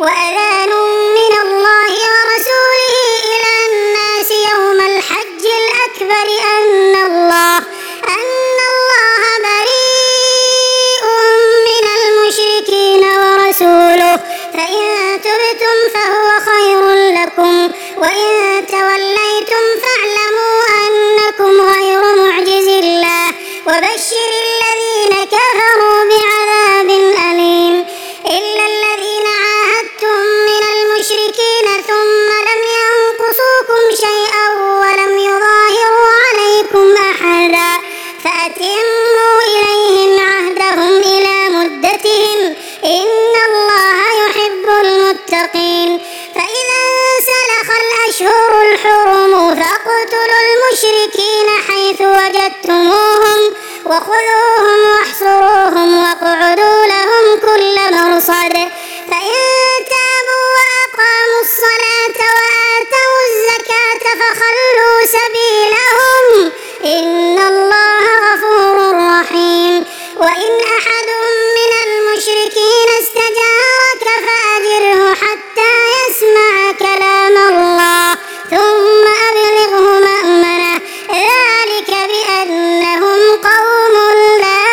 وأذان من الله ورسوله إلى الناس يوم الحج الأكبر أن الله بريء من المشركين ورسوله، فإن تبتم فهو خير لكم، وإن توليتم فاعلموا أنكم غير معجز الله، وبشر الذين كفروا بعذاب أليم. إلا الذين عاهدتم من المشركين ثم لم ينقصوكم شيئا ولم يظاهروا عليكم أحدا فأتموا إليهم عهدهم إلى مدتهم، إن الله يحب المتقين. فإذا انسلخ الأشهر الحرم فاقتلوا المشركين حيث وجدتموهم وخذوهم واحصروهم واقعدوا لهم كل مرصد، فإن تابوا وأقاموا الصلاة وآتوا الزكاة فخلوا سبيلهم، إن الله غفور رحيم. وإن أحد من المشركين استجارك فأجره حتى يسمع كلام الله ثم أبلغه مأمنه، ذلك بأنهم قوم لا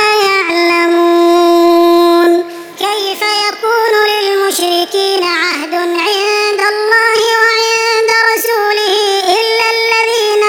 يعلمون. كيف يكون للمشركين عهد عند الله وعند رسوله إلا الذين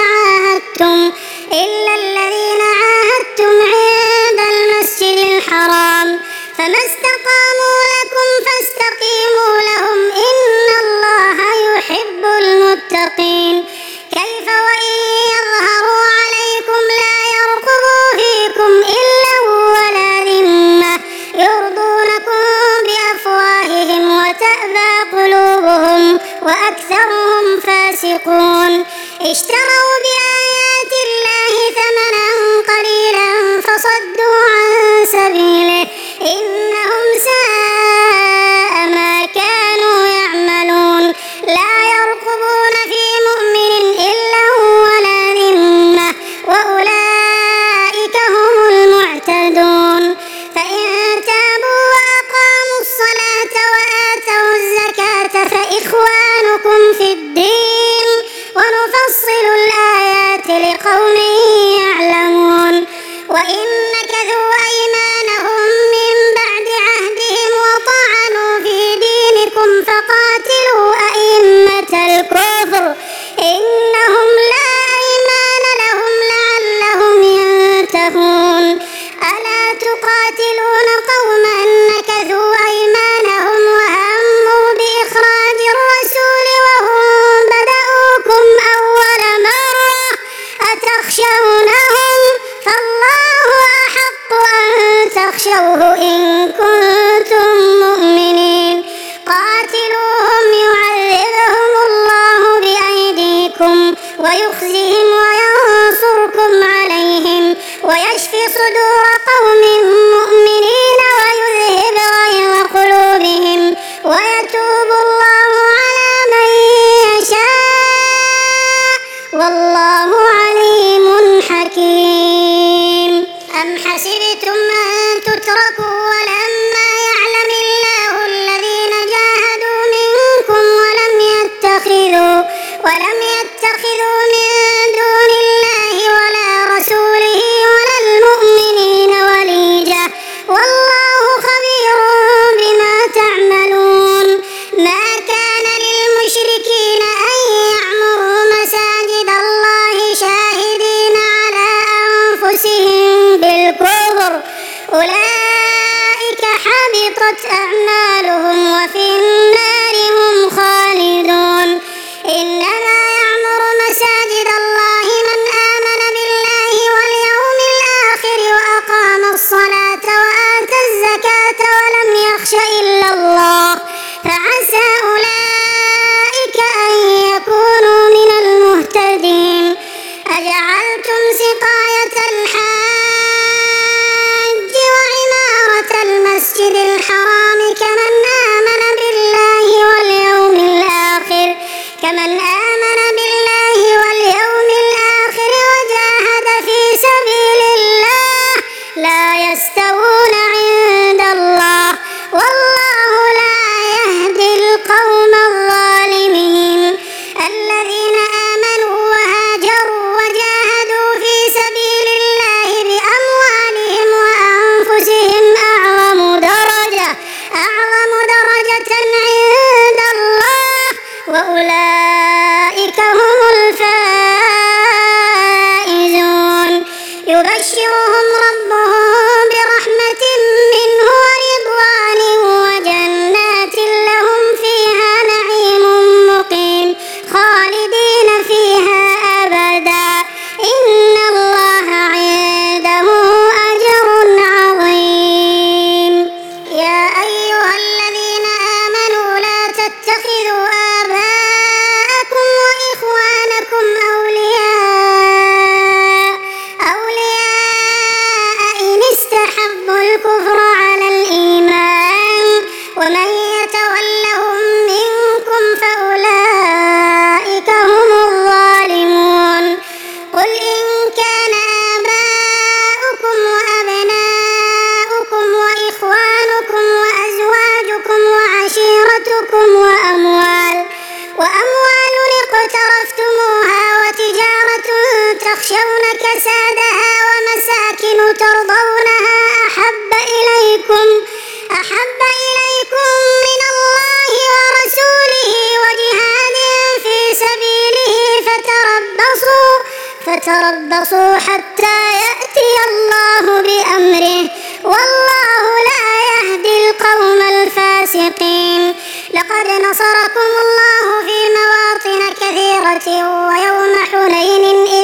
عاهدتم عند المسجد الحرام، فما استقاموا لكم فاستقيموا لهم، إن الله يحب المتقين. كيف وإن يظهروا عليكم لا يرقبوا فيكم إلا ولا ذمة، يرضونكم بأفواههم وتأبى قلوبهم وأكثرهم فاسقون. اشتروا بآيات الله ثمنا قليلا فصدوا عن سبيله، إنهم ساء ما كانوا يعملون. لا يرقبون في مؤمن إلا ولا ذمة، وأولئك هم المعتدون. فإن تابوا وأقاموا الصلاة وآتوا الزكاة فإخوانكم في الدين، ونفصل الآيات لقوم يعلمون. وإن نكثوا أيمانهم من بعد عهدهم وطعنوا في دينكم فقاتلوا أئمة الكفر، إنهم لا أيمان لهم لعلهم ينتهون. ألا تقاتلون قوما نكثوا أيمانهم وهموا بإخراج الرسول وهم بدأوكم أول مرة، أتخشونهم؟ فالله أحق أن تخشوه إن كنتم مؤمنين. قاتلوهم يعذبهم الله بأيديكم ويخزهم وينصركم عليهم ويشفي صدور قوم مؤمنين ويذهب غيظ قلوبهم ويتوب الله على من يشاء، والله عليم حكيم. أم حسبتم أن تتركوا ولما يعلم الله الذين جاهدوا منكم ولم يتخذوا من دون الله ولا رسوله ولا المؤمنين وليجة، والله خبير بما تعملون. ما كان للمشركين أن يعمروا مساجد الله شاهدين على أنفسهم بالكفر، أولئك حبطت أعمالهم وفي النار هم خالدون. إنما يعمر مساجد الله من آمن بالله واليوم الآخر وأقام الصلاة وآتى الزكاة ولم يخش إلا الله، فعسى أولئك أن يكونوا من المهتدين. أجعلتم سقاية الحاج وعمارة المسجد الحرام كمن آمن بالله واليوم الآخر وجاهد في سبيل الله لا يستوون عند الله، والله لا يهدي يبشرهم ربهم برحمة منه ورضوان وجنات لهم فيها نعيم مقيم خالدين فيها أبدا إن الله عنده أجر عظيم. يا أيها الذين آمنوا لا تتخذوا آباءكم وإخوانكم أولياء إن استحبوا الكفر على الإيمان ومن يتولهم منكم فأولئك هم الظالمون. قل إن كان آباؤكم وأبناؤكم وإخوانكم وأزواجكم وعشيرتكم وأموال اقترفتموها وتجارة تخشون كسادها ومساكن ترضونها أحب إليكم من الله ورسوله وجهاد في سبيله فتربصوا حتى يأتي الله بأمره والله لا يهدي القوم الفاسقين. لقد نصركم الله في مواطن كثيرة ويوم حنين إذ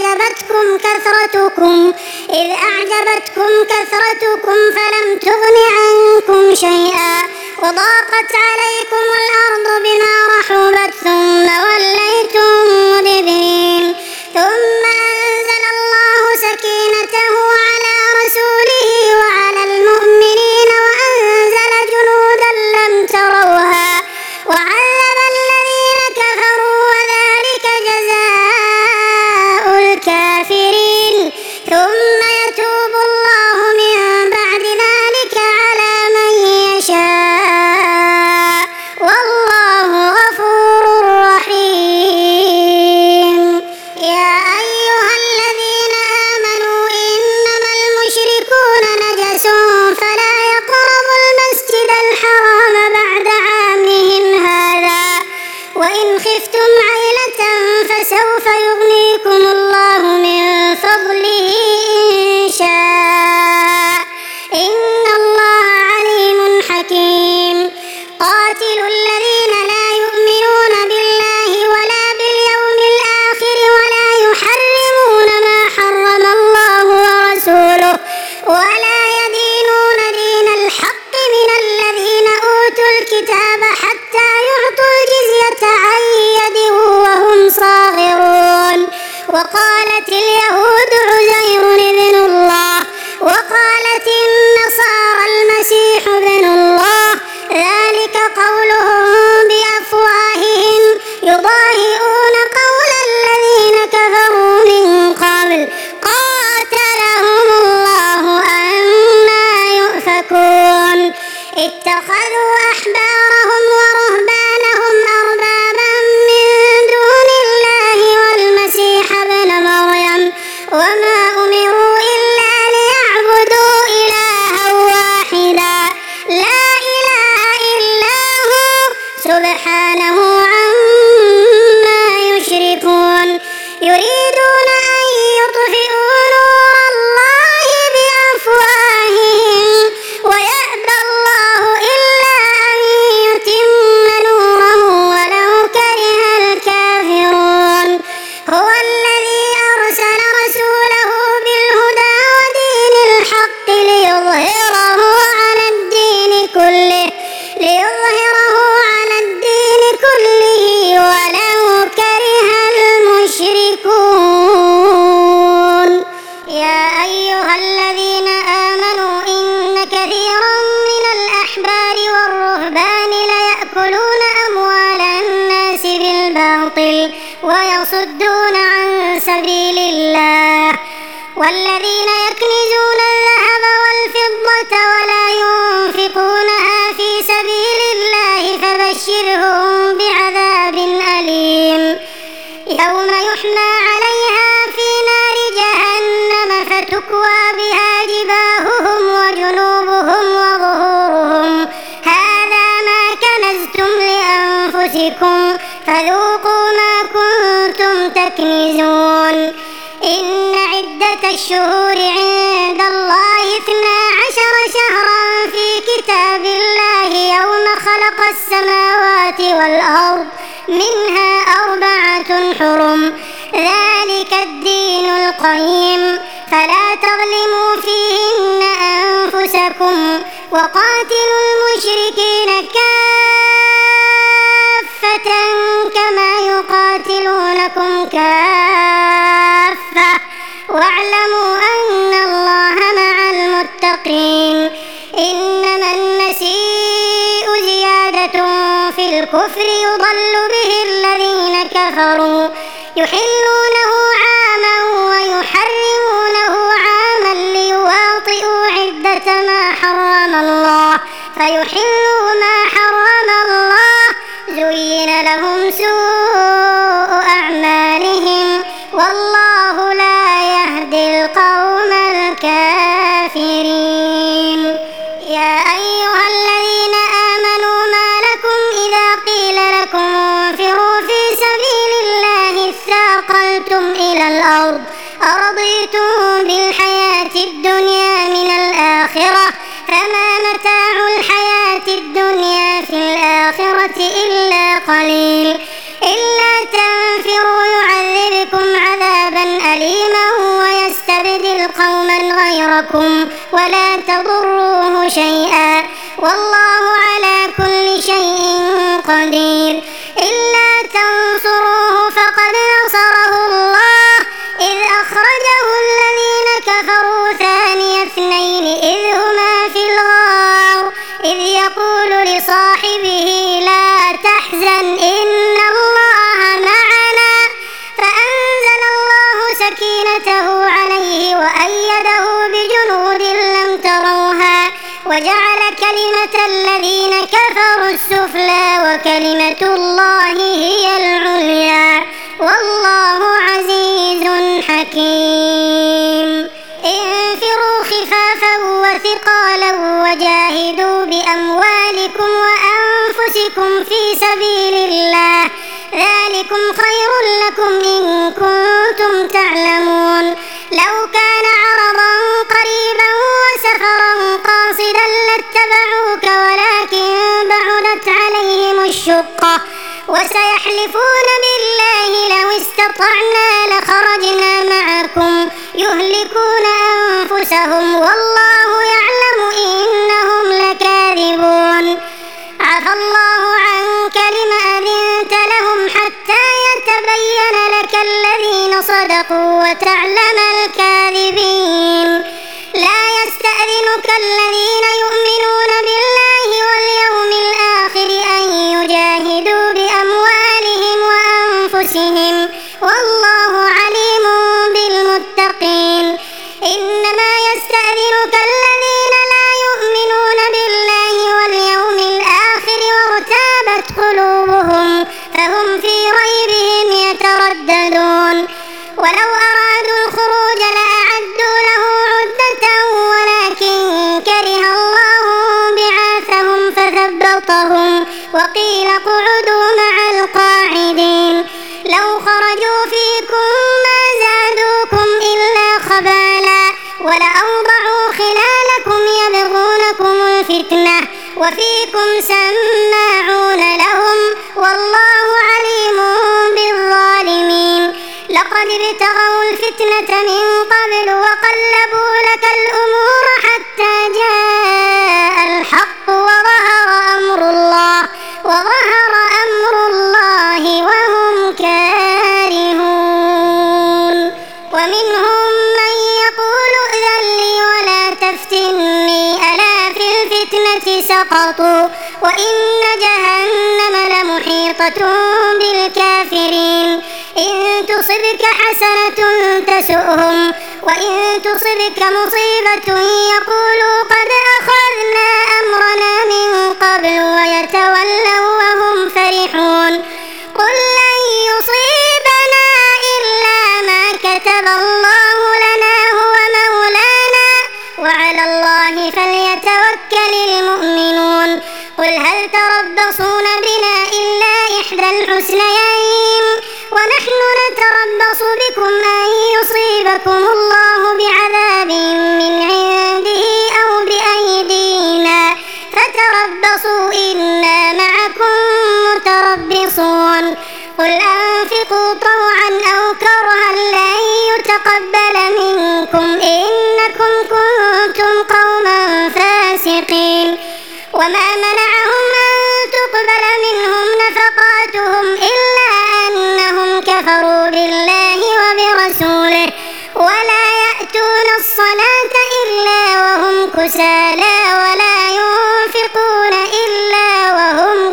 أعجبتكم كثرتكم فلم تغن عنكم شيئا وضاقت عليكم الأرض بما رحبت ثم وليتم مدبرين ثم أنزل الله سكينته على رسوله وعلى المؤمنين وأنزل جنودا لم تروها وعذب الذين كفروا وذلك جزاء الكافرين. ثم يتوب الله من بعد ذلك على من يشاء والله غفور رحيم. يا أيها الذين آمنوا إنما المشركون نجس فلا يقربوا المسجد الحرام بعد عامهم هذا وإن خفتم عيلة فسوف يغنيكم الله من فضله إن شاء إن الله عليم حكيم. قاتلوا الذين لا يؤمنون بالله ولا باليوم الآخر ولا يحرمون ما حرم الله ورسوله ولا يدينون دين الحق من الذين أوتوا الكتاب حتى يعطوا الجزية عن يد وهم صاغرون. وقالت اليهود عزير ابن الله وقالت النصارى المسيح ابن الله ذلك قولهم بأفواههم يضاهئون قول الذين كفروا من قبل قاتلهم الله أنى يؤفكون. اتخذوا أحبارهم ورهبانهم أربابا من دون الله والمسيح ابن مريم وما أمروا إلا ليعبدوا إلها واحدا لا إله إلا هو سبحانه عما يشركون. يريدون أن يطفئوا نور الله بأفواههم ويأبى الله إلا أن يتم نوره ولو كره الكافرون. هو الذي أرسل رسوله بالهدى ودين الحق ليظهره على الدين كله ولو كره المشركون. يا أيها الذين آمنوا إن كثيرا من الأحبار والرهبان ليأكلون أموال الناس بالباطل ويصدون عن سبيل الله والذين يكنزون الذهب والفضة ولا ينفقونها في سبيل الله فبشرهم بعذاب أليم يوم يحمى عليها في نار جهنم فتكوى بها جباههم وجنوبهم وظهورهم هذا ما كنزتم لأنفسكم فذوقوا ما كنتم تكنزون. إن عدة الشهور عند الله 12 شهرا في كتاب الله يوم خلق السماوات والأرض منها 4 حرم ذلك الدين القيم فلا تظلموا فيهن أنفسكم وقاتلوا المشركين كافة كما يقاتلونكم كافة واعلموا أن الله مع المتقين إنما النسيء زيادة في الكفر يضل به الذين كفروا يحلونه عاما ويحرمونه عاما ليواطئوا عدة ما حرم الله فيحلوا ما حرم الله زين لهم سوء أعمالهم والله لا يهدي القوم الكافرين يا أيها الذين آمنوا ما لكم إذا قيل لكم انفروا في سبيل الله اثاقلتم إلى الأرض أرضيتم بالحياة الدنيا من الآخرة فما متاع الحياة الدنيا في الآخرة إلا قليل إلا تنفروا يعذبكم عذابا أليما ويستبدل قوما غيركم ولا تضروه شيئا والله على كل شيء قدير إلا تنصروه فقد نصره الله إذ أخرجه الذين كفروا ثاني اثنين إذ هما في الغار إذ يقول لصاحبه لا تحزن إن الله معنا فأنزل الله سكينته عليه وأيده بجنود لم تروها وجعل كلمة الذين كفروا السفلى وكلمة الله هي العليا والله عزيز حكيم انفروا خفافا وثقالا وجاهدوا بأموالكم وأنفسكم في سبيل الله ذلكم خير لكم إن كنتم تعلمون لو كان عرضا قريبا وسفرا قاصدا لاتبعوك ولكن بعدت عليهم الشقة وسيحلفون بالله لو استطعنا لخرجنا معكم يهلكون أنفسهم والله يعلم إنهم لكاذبون عفى الله عنك لما أذنت لهم حتى يتبين لك الذين صدقوا وتعلم الكاذبين لا يستأذنك الذين يؤمنون بالله واليوم الآخر أن يجاهدوا بأموالهم وأنفسهم والله عليم بالمتقين إنما يستأذنك الذين لا يؤمنون بالله واليوم الآخر وارتابت قلوبهم فهم في ريبهم يترددون ولو أرادوا الخروج لأعدوا له عدة ولكن كره الله بعاثهم فثبطهم وقيل اقعدوا مع القاعدين لو خرجوا فيكم ما زادوكم إلا خبالا ولأوضعوا خلالكم يبغونكم الفتنة وفيكم سماعون لهم والله عليم بالظالمين لقد ابتغوا الفتنة من قبل وقلبوا لك الأمور حتى جاء الحق وظهر أمر الله وهم كارهون ومنهم من يقول ائذن لي ولا تفتني ألا في الفتنة سقطوا وإن جهنم لمحيطة بالكافرين إن تصبك حسنة تسؤهم وإن تصبك مصيبة يقولوا قد أخذنا أمرنا من قبل ويتولوا وهم فرحون قل لن يصيبنا إلا ما كتب الله لنا هو مولانا وعلى الله فليتوكل المؤمنون قل هل تربصون بنا إلا إحدى الحسنيين ونحن نتربص بكم أن يصيبنا يصيبكم الله بعذاب من عنده أو بأيدينا فتربصوا إنا معكم متربصون قل أنفقوا طوعا أو كرها لن يتقبل منكم إنكم كنتم قوما فاسقين وما منعهم أن تقبل منهم نفقاتهم إلا أنهم كفروا بالله وبرسوله ولا يأتون الصلاة إلا وهم كسالى ولا ينفقون إلا وهم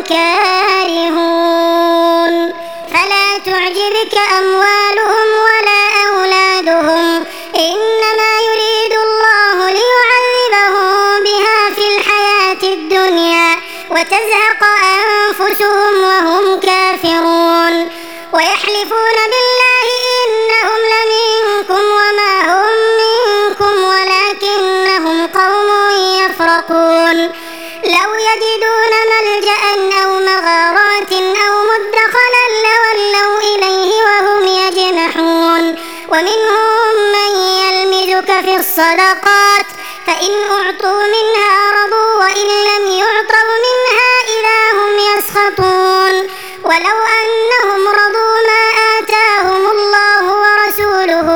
كارهون فلا تعجبك أموالهم ولا أولادهم إنما يريد الله ليعذبهم بها في الحياة الدنيا وتزهق أنفسهم وهم كافرون ويحلفون بالله إنهم لمنكم وما هم منكم ولكنهم قوم يفرقون لو يجدون ملجأ أو مغارات أو مدخلا لولوا إليه وهم يجمحون ومنهم من يلمزك في الصدقات فإن أعطوا منها رضوا وإن لم يعطوا منها إذا هم يسخطون ولو أنهم رضوا ما آتاهم الله ورسوله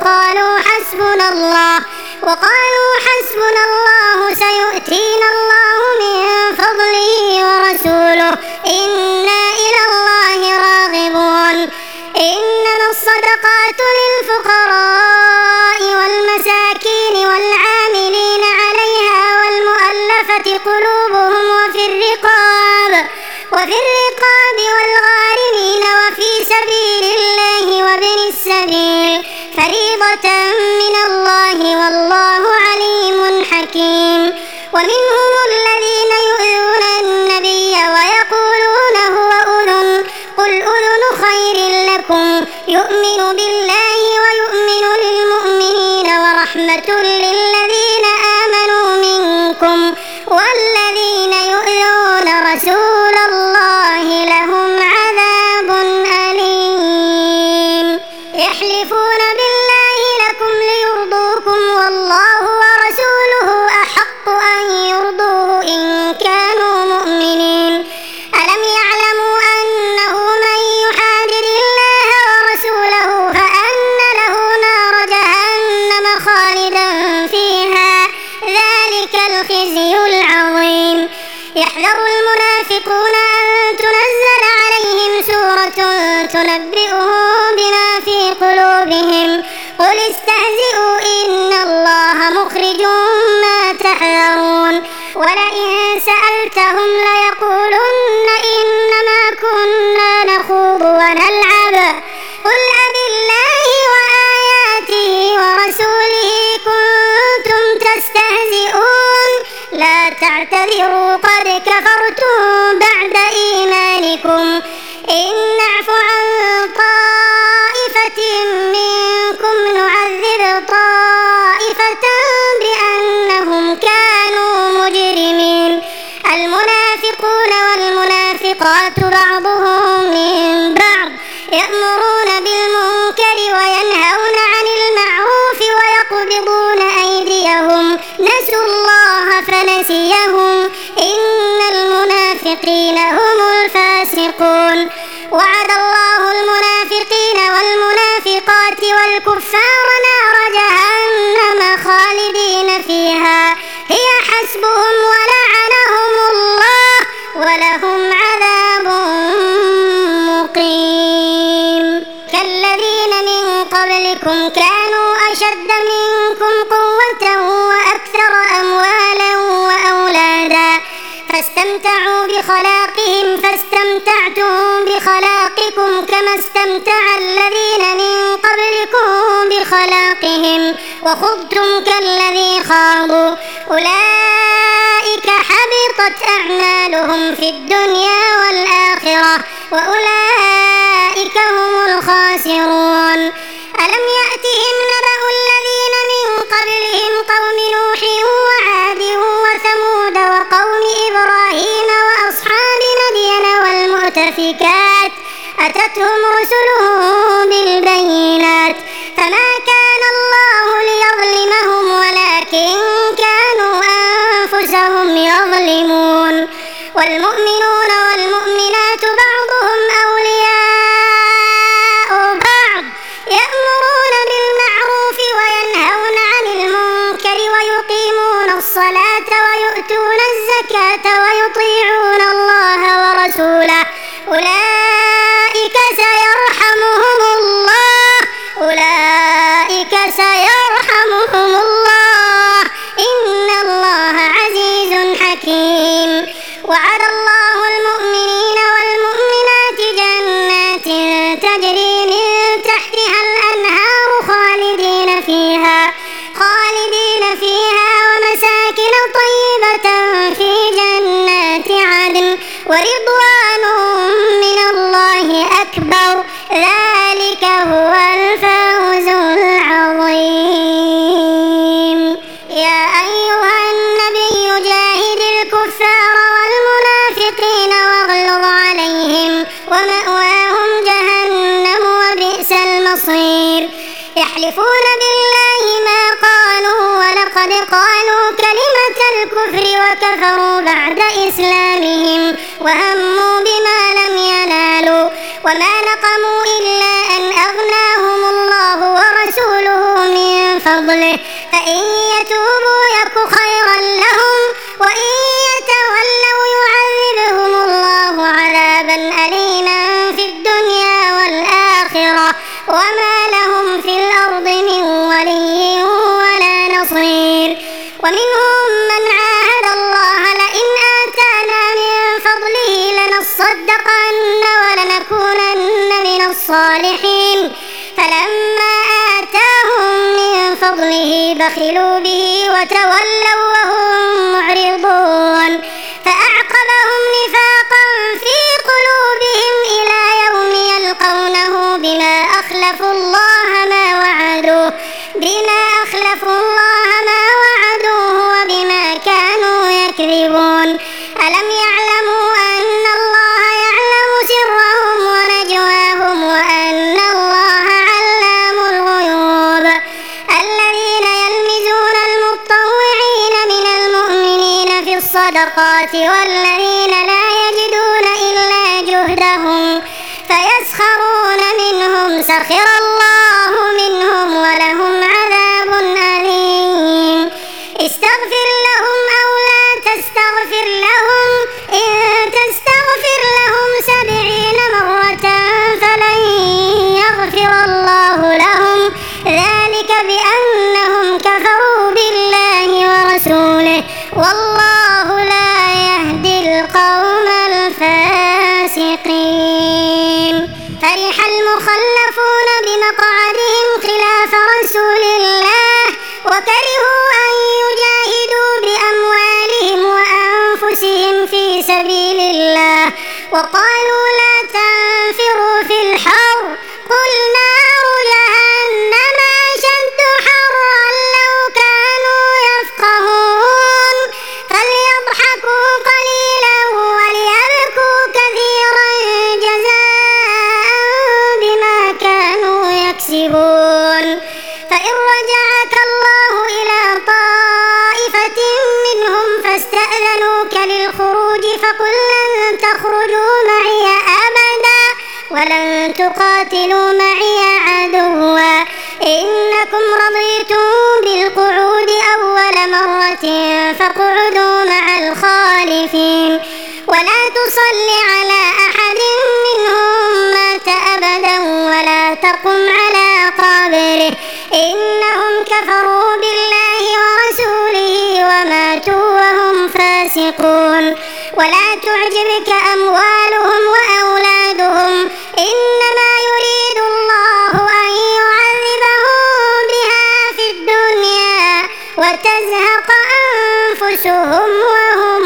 وقالوا حسبنا الله سيؤتينا الله من فضله ورسوله إنا إلى الله راغبون إنما الصدقات للفقراء والمساكين والعاملين عليها والمؤلفة قلوبهم وفي الرقاب والغارمين وفي سبيل الله وابن السبيل فريضة من الله والله عليم حكيم ومنهم الذين يؤذون النبي ويقولون هو أذن قل أذن خير لكم يؤمن بالله ويؤمن للمؤمنين ورحمة للذين آمنوا منكم والذين يؤذون رسول الله لهم عذاب أليم يحلفون بالله لكم ليرضوكم والله ورسوله أحق أن يرضوه إن كانوا مؤمنين ألم يعلموا أنه من يحادد الله ورسوله فأن له نار جهنم خالدا فيها ذلك الخزي العظيم يحذر المنافقون أن تنزل عليهم سورة تنبئهم بما في قلوبهم قل استهزئوا إن الله مخرج ما تحذرون ولئن سألتهم ليقولن إنما كنا نخوض ونلعب قل أبالله وآياته ورسوله كنتم تستهزئون لا تعتذروا قد كفرتم بعد إيمانكم إن نعف عن طائفة منكم نعذب طائفة بأنهم كانوا مجرمين المنافقون والمنافقات بعضهم من بعض يأمرون بالمنكر وينهون عن المعروف ويقبضون أيديهم نسوا الله فنسيهم إن المنافقين هم الفاسقون وعد الله المنافقين والمنافقات والكفار نار جهنم خالدين فيها هي حسبهم ولعنهم الله ولهم عذاب مقيم كالذين من قبلكم كانوا أشد منكم قوة وأكثر أموالا وأولادا فاستمتعوا بخلاقهم فاستمتعتم بخلاقكم كما استمتع الذين من قبلكم بخلاقهم وخضتم كالذي خاضوا أولئك حبطت أعمالهم في الدنيا والآخرة وأولئك هم الخاسرون ألم يأتهم نبأ الذين من قبلهم قوم نوح وعاد وثمود وقوم إبراهيم وأصحاب مدين والمؤتفكات أتتهم رسلهم بالبينات فما كان ولكن كانوا أنفسهم يظلمون. والمؤمنون والمؤمنات بعضهم أولياء بعض يأمرون بالمعروف وينهون عن المنكر ويقيمون الصلاة ويؤتون الزكاة ويطيعون الله ورسوله أولئك سيرحمهم الله إن الله عزيز حكيم. وعد الله المؤمنين والمؤمنات جنات تجري من تحتها الأنهار خالدين فيها ومساكن طيبة في جنات عدن ورضوان من الله أكبر ذلك هو الفوز العظيم. يا أيها النبي جاهد الكفار والمنافقين واغلظ عليهم ومأواهم جهنم وبئس المصير. يحلفون بالله ما قالوا ولقد قالوا كلمة الكفر وكفروا بعد إسلامهم وهموا بما لم ينالوا وما نقموا إلا أن أغناهم الله ورسوله من فضله فإن يتوبوا يك خيرا لهم وإن يتولوا يعذبهم الله عذابا أليما في الدنيا والآخرة وما لهم في الأرض من ولي ولا نصير. ومنهم من عاهد الله لئن آتانا من فضله لنصدقن ولنكونن من الصالحين فلما آتاهم من فضله بخلوا به وتولوا وهم معرضون فأعقبهم نفاقا في قلوبهم إلى يوم يلقونه بما أخلفوا الله ما وعدوه وبما كانوا يكذبون. ألم يعلموا أن الله يعلم سرهم ونجواهم وأن الله علام الغيوب. الذين يلمزون المتطوعين من المؤمنين في الصدقات والذين لا يجدون إلا جهدهم فيسخرون منهم سخر الله منهم ولهم عذاب أليم. استغفر لهم أو لا تستغفر لهم إن تستغفر لهم 70 مرة فلن يغفر الله لهم ذلك بأنهم كفروا بالله ورسوله والله لا يهدي القوم الفاسقين. فرح المخلفون بمقعدهم خلاف رسول الله وكرهوا أن يجاهدوا بأموالهم وأنفسهم في سبيل الله وقالوا لا تنفروا في الحر قل نار جهنم أشد حرا لو كانوا يفقهون فليضحكوا قليلا وليبكوا كثيرا جزاء بما كانوا يكسبون. فإن رجعك الله إلى طائفة منهم فاستأذنوك للخروج فقل لن تخرجوا معي أبدا ولن تقاتلوا معي عدوا إنكم رضيتم بالقعود أول مرة فاقعدوا مع الخالفين ولا تصل على أحد منهم مات أبدا ولا تقم على قبره إنهم كفروا بالله ورسوله وماتوا وهم فاسقون. ولا تعجبك أموالهم وأولادهم إنما يريد الله أن يعذبهم بها في الدنيا وتزهق أنفسهم وهم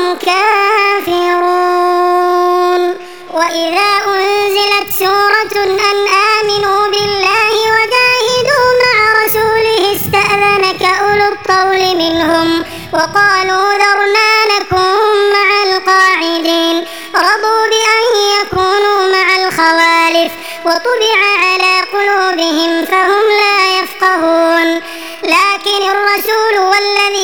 كافرون. وإذا أنزلت سورة أن آمنوا بالله وجاهدوا مع رسوله استأذنك أولو الطول منهم وقالوا ذرنا نكن مع القاعدين رضوا بأن يكونوا مع الخوالف وطبع على قلوبهم فهم لا يفقهون. لكن الرسول والذين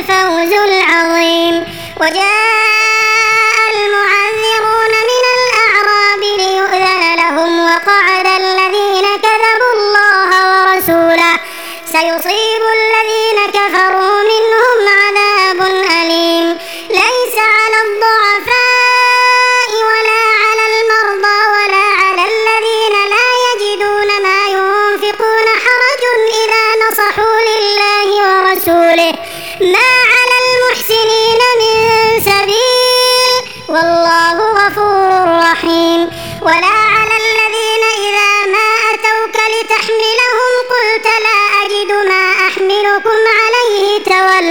الفوز العظيم. وجاء المعذرون من الأعراب ليؤذن لهم وقعد الذين كذبوا الله ورسوله سيصيب الذين كفروا منهم عذاب أليم. ليس على الضعفاء ولا على المرضى ولا على الذين لا يجدون ما ينفقون حرج إذا نصحوا لله ورسوله ما على المحسنين من سبيل والله غفور رحيم. ولا على الذين إذا ما أتوك لتحملهم قلت لا أجد ما أحملكم عليه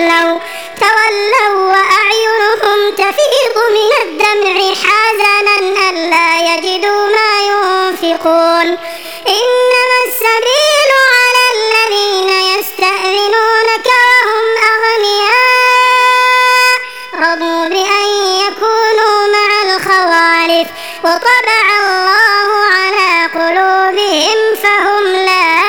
تولوا وأعينهم تفيض من الدمع حزنا ألا يجدوا ما ينفقون. إنما السبيل على الذين يستأذنونك وهم أغنياء رضوا بأن يكونوا مع الخوالف وطبع الله على قلوبهم فهم لا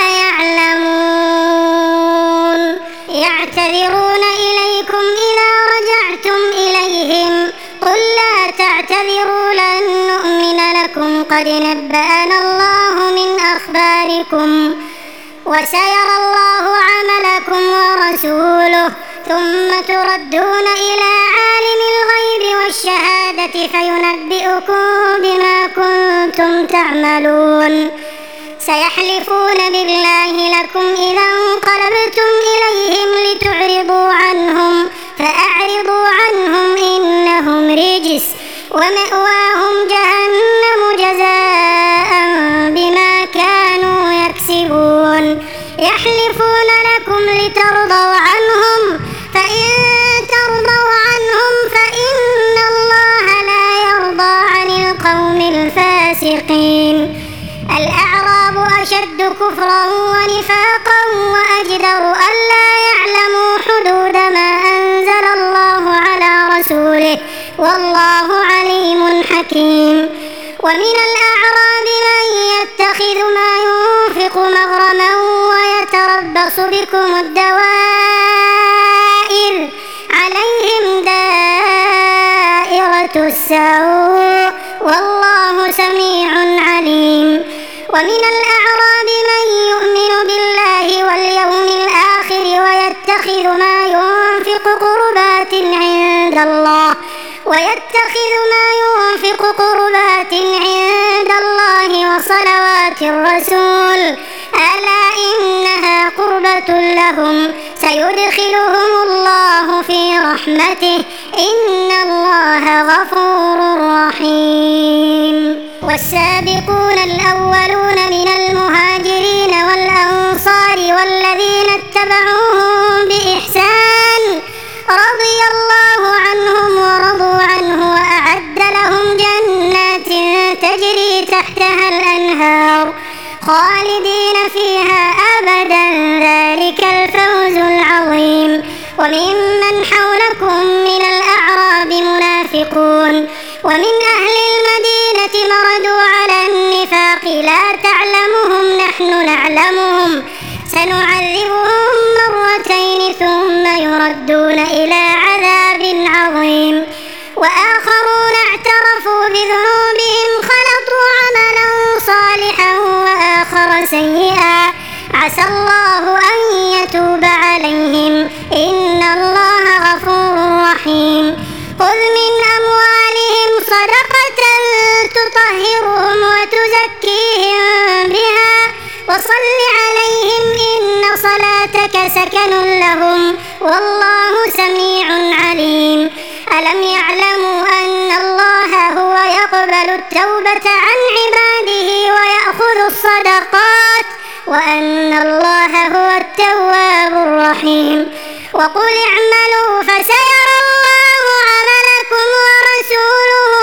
يعلمون. يعتذرون إليكم إذا رجعتم إليهم قل لا تعتذروا لن نؤمن لكم قد نبأنا الله من أخباركم وسيرى الله عملكم ورسوله ثم تردون إلى عالم الغيب والشهادة فينبئكم بما كنتم تعملون. سيحلفون بالله لكم إذا انقلبتم إليهم لتعرضوا عنهم فأعرضوا عنهم إنهم رجس ومأواهم جهنم جزاء بما كانوا يكسبون. يحلفون لكم لترضوا عنهم فإن ترضوا عنهم فإن الله لا يرضى عن القوم الفاسقين. الأعراب أشد كفرا ونفاقا وأجدر ألا يعلموا حدود ما أنزل الله على رسوله والله عليم حكيم. ومن الأعراب من يتخذ ما ينفق مغرما ويتربص بكم الدوائر عليهم دائرة السوء والله سميع عليم. ومن الأعراب من يؤمن بالله واليوم الآخر ويتخذ ما ينفق قربات عند الله وصلوات الرسول ألا إنها قربة لهم سيدخلهم الله في رحمته إن الله غفور رحيم. والسابقون الأولون من المهاجرين والأنصار والذين اتبعوهم بإحسان رضي الله عنهم ورضوا عنه وأعد لهم جنات تجري تحتها الأنهار خالدين فيها أبدا ذلك الفوز العظيم. وممن حولكم من الأعراب منافقون ومن أهل المدينة مردوا على النفاق لا تعلمهم نحن نعلمهم سنعذبهم مرتين ثم يردون إلى عذاب عظيم. وآخرون اعترفوا بذنوبهم خلطوا عملا صالحا وآخر سيئا عسى الله أن يتوب عليهم إن الله غفور رحيم. خذ من أموالهم صدقة تطهرهم وتزكيهم بها وصل عليهم إن صلاتك سكن لهم والله سميع عليم. ألم يعلموا أن الله هو يقبل التوبة عن عباده ويأخذ الصدقات وأن الله هو التواب الرحيم. وقل اعملوا فسيرى الله عملكم ورسوله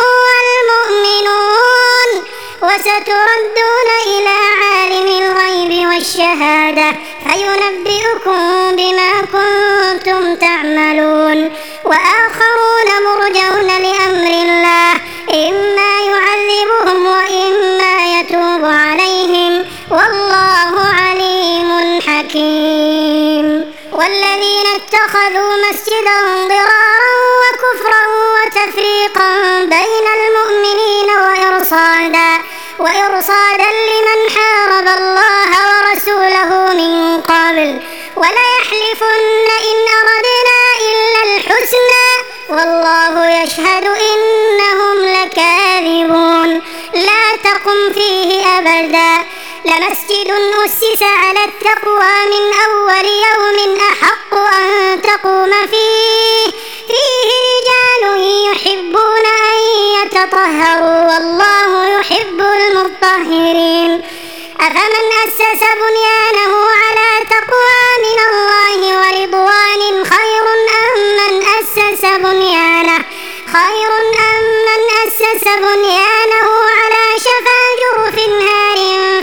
والمؤمنون وستردون إلى عالم الغيب والشهادة فينبئكم بما كنتم تعملون. وآخرون مرجون لأمر الله إما يعذبهم وإما يتوب عليهم والله عليم حكيم. والذين اتخذوا مسجدا ضرارا وكفرا وتفريقا بين المؤمنين وإرصادا لمن حارب الله ورسوله من قبل وليحلفن إن أردنا إلا الحسنى والله يشهد إنهم لكاذبون لا تقم فيه أبدا لمسجد أسس على التقوى من أول يوم أحق أن تقوم فيه رجال يحبون أن يتطهروا والله يحب المطهرين أفمن أسس بنيانه على تقوى من الله ورضوان خير أم من أسس بنيانه على شفا جرف نار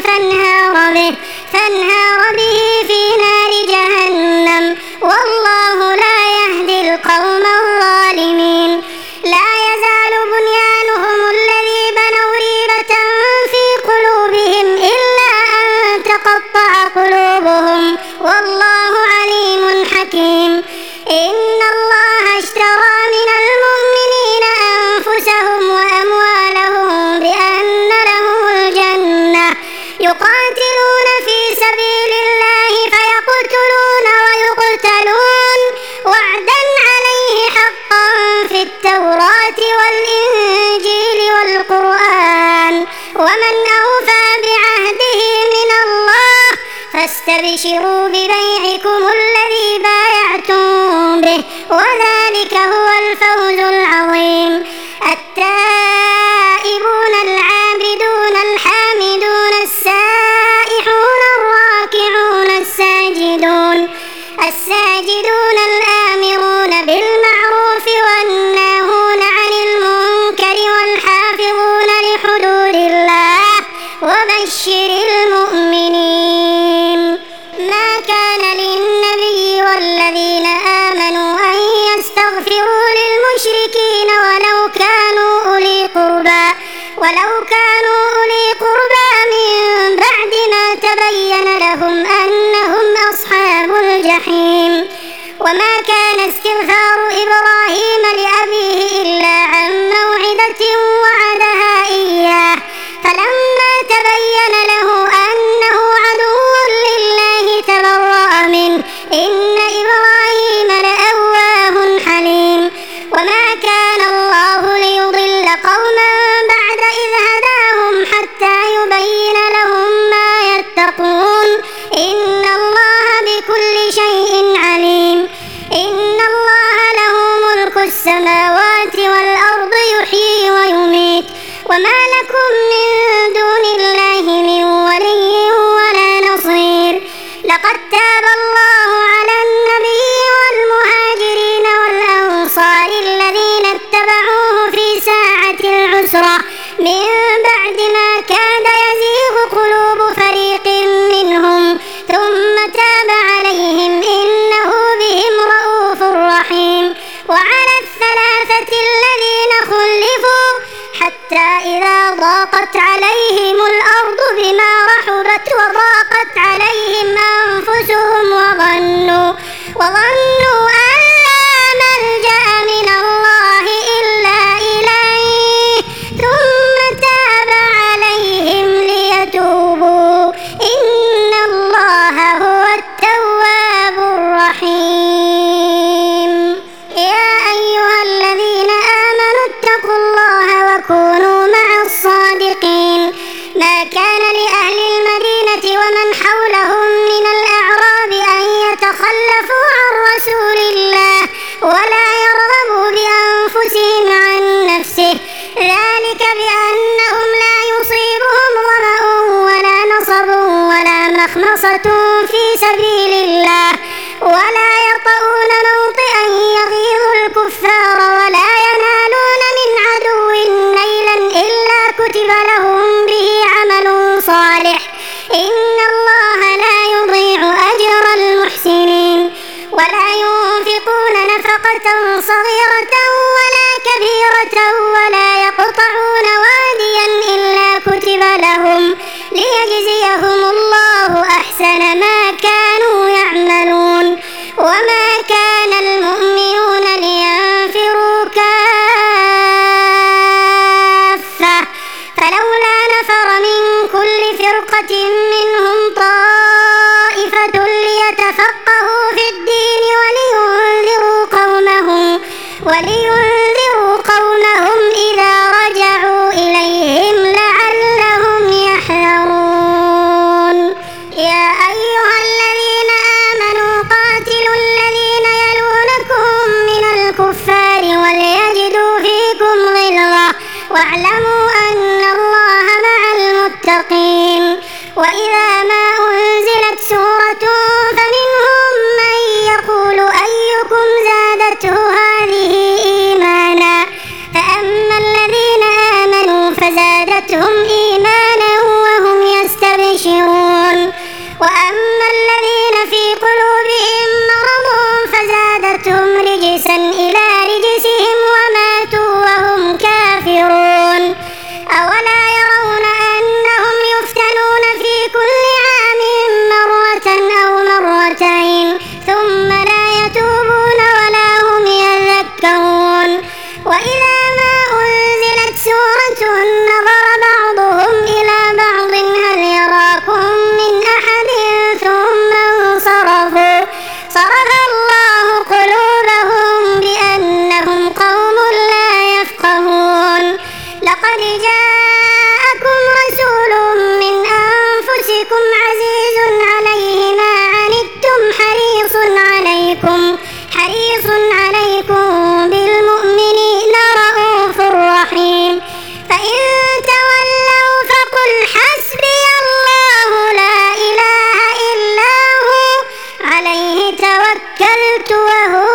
فانهار به في نار جهنم والله لا يهدي القوم الظالمين لا يزال بنيانهم الذي بنوا ريبة في قلوبهم إلا أن تقطع قلوبهم والله عليم حكيم إن الله اشترى من المؤمنين أنفسهم وأموالهم بأن لهم الجنة يقاتلون في سبيل الله فيقتلون ويقتلون وعدا عليه حقا في التوراة والإنجيل والقرآن ومن أوفى بعهده من الله فاستبشروا ببيعكم الذي بايعتم به وذلك هو الفوز العظيم التائبون العابدون الحامدون السائحون الراكعون الساجدون الآمرون بالمعروف والناهون عن المنكر والحافظون لحدود الله وبشر المؤمنين ما كان للنبي والذين آمنوا أن يستغفروا للمشركين ولو كانوا أولي قربى من بعد ما تبين لهم أنهم أصحاب الجحيم وما كان استغفار إبراهيم لأبيه إلا عن موعدة وعدها إياه فلما تبين له أنه عدو لله تبرأ منه إن إبراهيم لأواه حليم وما كان الله ليضل قوما بعد إذ هداهم حتى يبين لهم ما يتقون إن الله بكل شيء عليم إن الله له ملك السماوات والأرض يحيي ويميت وما لكم من دون الله من ولي ولا نصير لقد تاب الله على النبي والمهاجرين والأنصار الذين اتبعوه في ساعة العسرة من بعد ما كاد يزيغ قلوب فريق منهم ثم تاب عليهم إنه بهم رءوف رحيم وعلى الثلاثة الذين خلفوا حتى إذا ضاقت عليهم الأرض بما رحبت وضاقت عليهم أنفسهم وظنوا أن لا ملجأ من الله إلا إليه ثم تاب عليهم ليتوبوا إن الله هو التواب الرحيم يا أيها الذين آمنوا اتقوا الله وكونوا مع الصادقين ما كان لأهل المدينة ومن حولهم من الأعراب أن يتخلفوا عن رسول الله ولا يرغبوا بأنفسهم عن نفسه ذلك بأنهم لا يصيبهم ظمأ ولا نصب ولا مخمصة في سبيل الله ولا يطؤون موطئا يغيظ الكفار ولا ينالون من عدو نيلا إلا كتب لهم به عمل صالح إن الله لا يضيع أجر المحسنين ولا ينفقون نفقة صغيرة ولا كبيرة ولا يقطعون واديا إلا كتب لهم ليجزيهم الله أحسن ما كانوا يعملون ومن منهم طائفة ليتفقهوا في الدين ولينذروا قومهم إذا رجعوا إليهم لعلهم يحذرون. يا أيها الذين آمنوا قاتلوا الذين يلونكم من الكفار وليجدوا فيكم غلظة واعلموا أن الله مع المتقين. وإذا ما أنزلت سورة فمنهم من يقول أيكم زادته هذه إيمانا فأما الذين آمنوا فزادتهم إيمانا وهم يستبشرون وأما الذين في قلوبهم مرض فزادتهم رجسا إلى رجسهم وماتوا وهم كافرون. أولا يرون أنهم يفتنون في كل عام مرة أو مرتين ثم لا يتوبون ولا هم يذكرون. وإذا ما أنزلت سورة نظر بعضهم إلى بعض هل يراكم من أحد ثم انصرفوا صرف الله قلوبهم بأنهم قوم لا يفقهون. لقد جاءكم رسول من أنفسكم عزيز عليه ما عنتم حريص عليكم بالمؤمنين رءوف رحيم. فإن تولوا فقل حسبي الله لا إله إلا هو عليه توكلت وهو